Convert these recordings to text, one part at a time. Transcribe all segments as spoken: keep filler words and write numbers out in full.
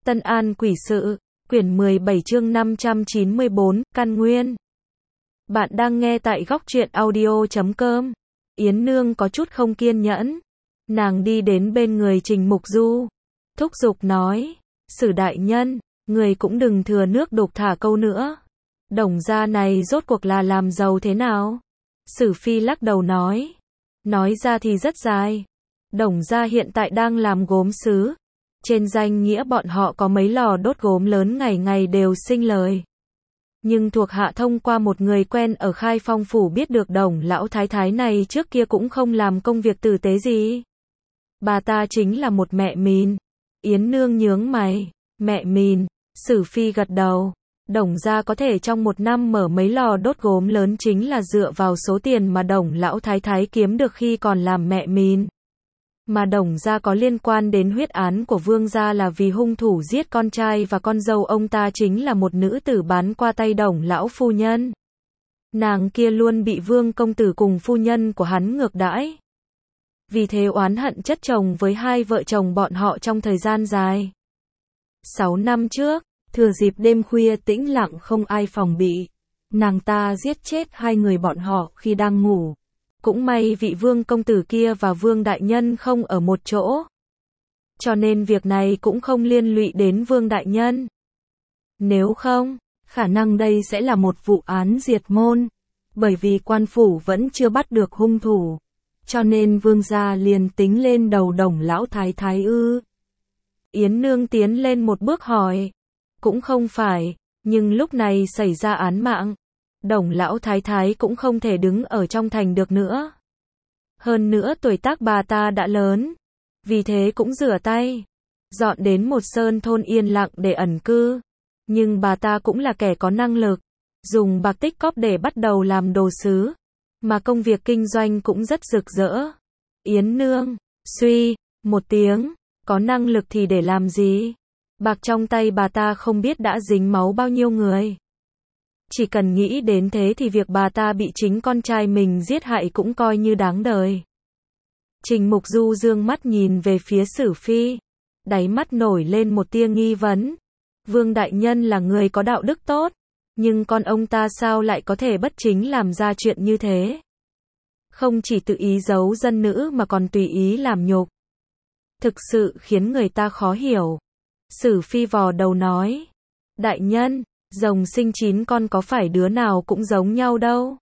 Tân An Quỷ Sự, quyển mười bảy chương năm trăm chín mươi bốn, Căn Nguyên. Bạn đang nghe tại góc truyện audio chấm com. Yến Nương có chút không kiên nhẫn. Nàng đi đến bên người Trình Mục Du. Thúc giục nói, Sử đại nhân, người cũng đừng thừa nước đục thả câu nữa. Đồng gia này rốt cuộc là làm giàu thế nào? Sử Phi lắc đầu nói. Nói ra thì rất dài. Đồng gia hiện tại đang làm gốm sứ. Trên danh nghĩa bọn họ có mấy lò đốt gốm lớn ngày ngày đều sinh lời. Nhưng thuộc hạ thông qua một người quen ở Khai Phong phủ biết được Đồng lão thái thái này trước kia cũng không làm công việc tử tế gì. Bà ta chính là một mẹ mìn. Yến Nương nhướng mày. Mẹ mìn. Sử Phi gật đầu. Đồng gia có thể trong một năm mở mấy lò đốt gốm lớn chính là dựa vào số tiền mà Đồng lão thái thái kiếm được khi còn làm mẹ mìn. Mà Đồng gia có liên quan đến huyết án của Vương gia là vì hung thủ giết con trai và con dâu ông ta chính là một nữ tử bán qua tay Đồng lão phu nhân. Nàng kia luôn bị Vương công tử cùng phu nhân của hắn ngược đãi. Vì thế oán hận chất chồng với hai vợ chồng bọn họ trong thời gian dài. Sáu năm trước, thừa dịp đêm khuya tĩnh lặng không ai phòng bị, nàng ta giết chết hai người bọn họ khi đang ngủ. Cũng may vị Vương công tử kia và Vương đại nhân không ở một chỗ. Cho nên việc này cũng không liên lụy đến Vương đại nhân. Nếu không, khả năng đây sẽ là một vụ án diệt môn. Bởi vì quan phủ vẫn chưa bắt được hung thủ. Cho nên Vương gia liền tính lên đầu Đồng lão thái thái ư. Yến Nương tiến lên một bước hỏi. Cũng không phải, nhưng lúc này xảy ra án mạng. Đồng lão thái thái cũng không thể đứng ở trong thành được nữa. Hơn nữa tuổi tác bà ta đã lớn. Vì thế cũng rửa tay. Dọn đến một sơn thôn yên lặng để ẩn cư. Nhưng bà ta cũng là kẻ có năng lực. Dùng bạc tích cóp để bắt đầu làm đồ sứ. Mà công việc kinh doanh cũng rất rực rỡ. Yến Nương, suy, một tiếng. Có năng lực thì để làm gì? Bạc trong tay bà ta không biết đã dính máu bao nhiêu người. Chỉ cần nghĩ đến thế thì việc bà ta bị chính con trai mình giết hại cũng coi như đáng đời. Trình Mục Du dương mắt nhìn về phía Sử Phi. Đáy mắt nổi lên một tia nghi vấn. Vương đại nhân là người có đạo đức tốt. Nhưng con ông ta sao lại có thể bất chính làm ra chuyện như thế? Không chỉ tự ý giấu dân nữ mà còn tùy ý làm nhục. Thực sự khiến người ta khó hiểu. Sử Phi vò đầu nói. Đại nhân, rồng sinh chín con có phải đứa nào cũng giống nhau đâu.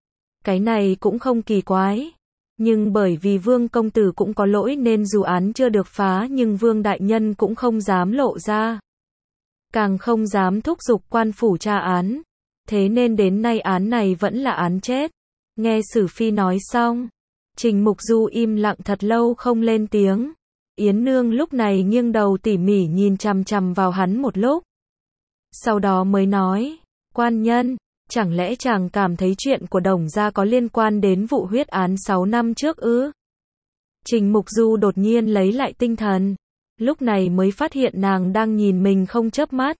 Cái này cũng không kỳ quái. Nhưng bởi vì Vương công tử cũng có lỗi nên dù án chưa được phá nhưng Vương đại nhân cũng không dám lộ ra. Càng không dám thúc giục quan phủ tra án. Thế nên đến nay án này vẫn là án chết. Nghe Sử Phi nói xong. Trình Mục Du im lặng thật lâu không lên tiếng. Yến Nương lúc này nghiêng đầu tỉ mỉ nhìn chằm chằm vào hắn một lúc. Sau đó mới nói, quan nhân, chẳng lẽ chàng cảm thấy chuyện của Đồng gia có liên quan đến vụ huyết án sáu năm trước ư? Trình Mục Du đột nhiên lấy lại tinh thần, lúc này mới phát hiện nàng đang nhìn mình không chớp mắt.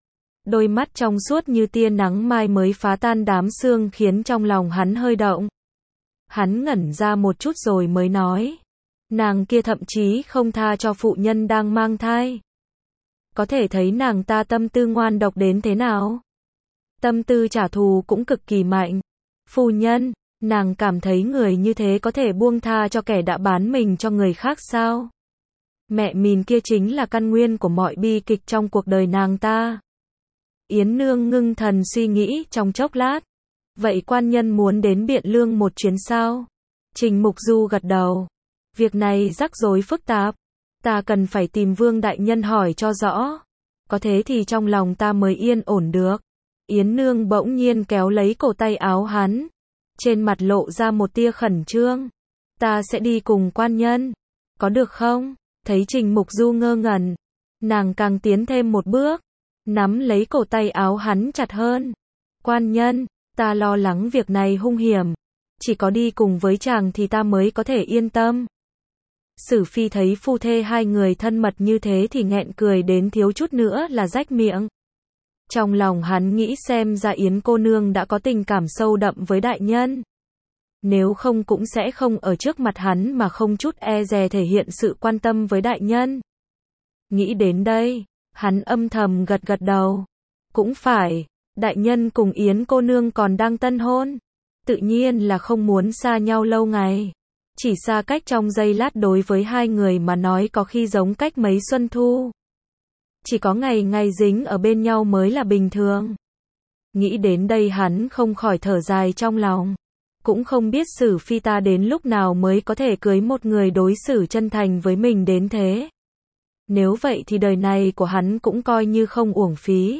Đôi mắt trong suốt như tia nắng mai mới phá tan đám sương khiến trong lòng hắn hơi động. Hắn ngẩn ra một chút rồi mới nói, nàng kia thậm chí không tha cho phụ nhân đang mang thai. Có thể thấy nàng ta tâm tư ngoan độc đến thế nào. Tâm tư trả thù cũng cực kỳ mạnh. Phu nhân, nàng cảm thấy người như thế có thể buông tha cho kẻ đã bán mình cho người khác sao? Mẹ mìn kia chính là căn nguyên của mọi bi kịch trong cuộc đời nàng ta. Yến Nương ngưng thần suy nghĩ trong chốc lát. Vậy quan nhân muốn đến Biện Lương một chuyến sao? Trình Mục Du gật đầu. Việc này rắc rối phức tạp. Ta cần phải tìm Vương đại nhân hỏi cho rõ. Có thế thì trong lòng ta mới yên ổn được. Yến Nương bỗng nhiên kéo lấy cổ tay áo hắn. Trên mặt lộ ra một tia khẩn trương. Ta sẽ đi cùng quan nhân. Có được không? Thấy Trình Mục Du ngơ ngẩn. Nàng càng tiến thêm một bước. Nắm lấy cổ tay áo hắn chặt hơn. Quan nhân, ta lo lắng việc này hung hiểm. Chỉ có đi cùng với chàng thì ta mới có thể yên tâm. Sử Phi thấy phu thê hai người thân mật như thế thì nghẹn cười đến thiếu chút nữa là rách miệng. Trong lòng hắn nghĩ xem ra Yến cô nương đã có tình cảm sâu đậm với đại nhân. Nếu không cũng sẽ không ở trước mặt hắn mà không chút e dè thể hiện sự quan tâm với đại nhân. Nghĩ đến đây, Hắn âm thầm gật gật đầu. Cũng phải, đại nhân cùng Yến cô nương còn đang tân hôn. Tự nhiên là không muốn xa nhau lâu ngày. Chỉ xa cách trong giây lát đối với hai người mà nói có khi giống cách mấy xuân thu. Chỉ có ngày ngày dính ở bên nhau mới là bình thường. Nghĩ đến đây hắn không khỏi thở dài trong lòng. Cũng không biết Sử Phi ta đến lúc nào mới có thể cưới một người đối xử chân thành với mình đến thế. Nếu vậy thì đời này của hắn cũng coi như không uổng phí.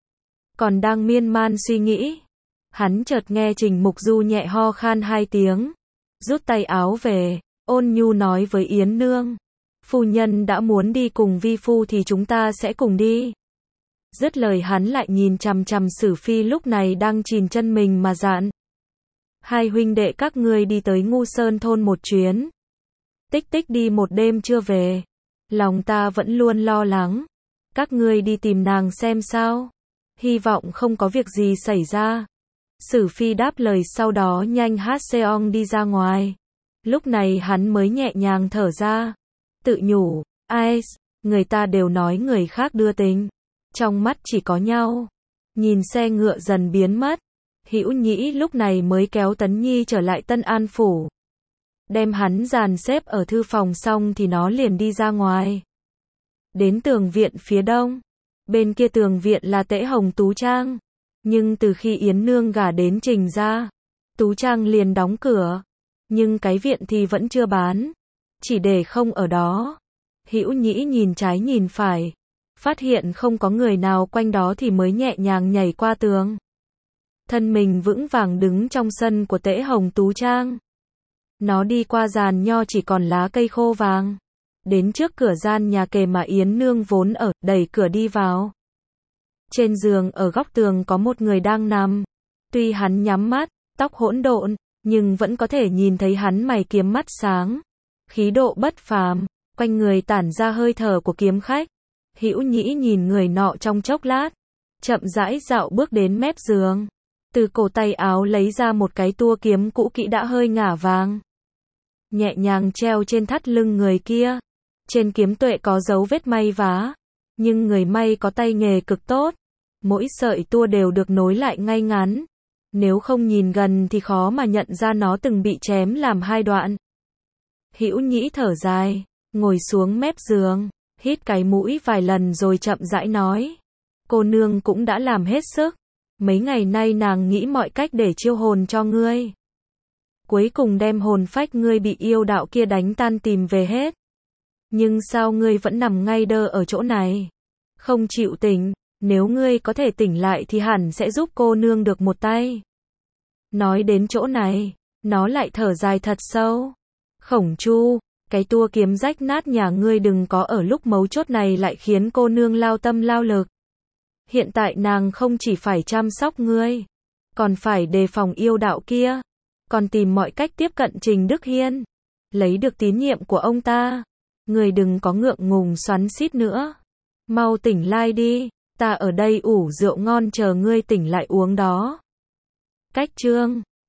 Còn đang miên man suy nghĩ, hắn chợt nghe Trình Mục Du nhẹ ho khan hai tiếng, rút tay áo về, ôn nhu nói với Yến Nương. Phu nhân đã muốn đi cùng vi phu thì chúng ta sẽ cùng đi. Dứt lời hắn lại nhìn chằm chằm Sử Phi lúc này đang chìn chân mình mà dặn. Hai huynh đệ các ngươi đi tới Ngu Sơn thôn một chuyến. Tích tích đi một đêm chưa về. Lòng ta vẫn luôn lo lắng. Các ngươi đi tìm nàng xem sao. Hy vọng không có việc gì xảy ra. Sử Phi đáp lời sau đó nhanh hát seong đi ra ngoài. Lúc này hắn mới nhẹ nhàng thở ra. Tự nhủ, ai, người ta đều nói người khác đưa tình. Trong mắt chỉ có nhau. Nhìn xe ngựa dần biến mất. Hữu Nhĩ lúc này mới kéo Tấn Nhi trở lại Tân An Phủ. Đem hắn dàn xếp ở thư phòng xong thì nó liền đi ra ngoài. Đến tường viện phía đông. Bên kia tường viện là Tễ Hồng Tú Trang. Nhưng từ khi Yến Nương gả đến Trình gia, Tú Trang liền đóng cửa. Nhưng cái viện thì vẫn chưa bán. Chỉ để không ở đó. Hữu Nhĩ nhìn trái nhìn phải. Phát hiện không có người nào quanh đó thì mới nhẹ nhàng nhảy qua tường. Thân mình vững vàng đứng trong sân của Tễ Hồng Tú Trang. Nó đi qua giàn nho chỉ còn lá cây khô vàng. Đến trước cửa gian nhà kề mà Yến Nương vốn ở, đẩy cửa đi vào. Trên giường ở góc tường có một người đang nằm. Tuy hắn nhắm mắt, tóc hỗn độn, nhưng vẫn có thể nhìn thấy hắn mày kiếm mắt sáng. Khí độ bất phàm, quanh người tản ra hơi thở của kiếm khách. Hữu Nhĩ nhìn người nọ trong chốc lát, chậm rãi dạo bước đến mép giường. Từ cổ tay áo lấy ra một cái tua kiếm cũ kỹ đã hơi ngả vàng. Nhẹ nhàng treo trên thắt lưng người kia. Trên kiếm tuệ có dấu vết may vá. Nhưng người may có tay nghề cực tốt. Mỗi sợi tua đều được nối lại ngay ngắn. Nếu không nhìn gần thì khó mà nhận ra nó từng bị chém làm hai đoạn. Hữu Nhĩ thở dài, ngồi xuống mép giường, hít cái mũi vài lần rồi chậm rãi nói. Cô nương cũng đã làm hết sức. Mấy ngày nay nàng nghĩ mọi cách để chiêu hồn cho ngươi. Cuối cùng đem hồn phách ngươi bị yêu đạo kia đánh tan tìm về hết. Nhưng sao ngươi vẫn nằm ngay đơ ở chỗ này? Không chịu tỉnh, nếu ngươi có thể tỉnh lại thì hẳn sẽ giúp cô nương được một tay. Nói đến chỗ này, nó lại thở dài thật sâu. Khổng Chu, cái tua kiếm rách nát nhà ngươi đừng có ở lúc mấu chốt này lại khiến cô nương lao tâm lao lực. Hiện tại nàng không chỉ phải chăm sóc ngươi, còn phải đề phòng yêu đạo kia, còn tìm mọi cách tiếp cận Trình Đức Hiên, lấy được tín nhiệm của ông ta. Ngươi đừng có ngượng ngùng xoắn xít nữa. Mau tỉnh lại đi, ta ở đây ủ rượu ngon chờ ngươi tỉnh lại uống đó. Cách chương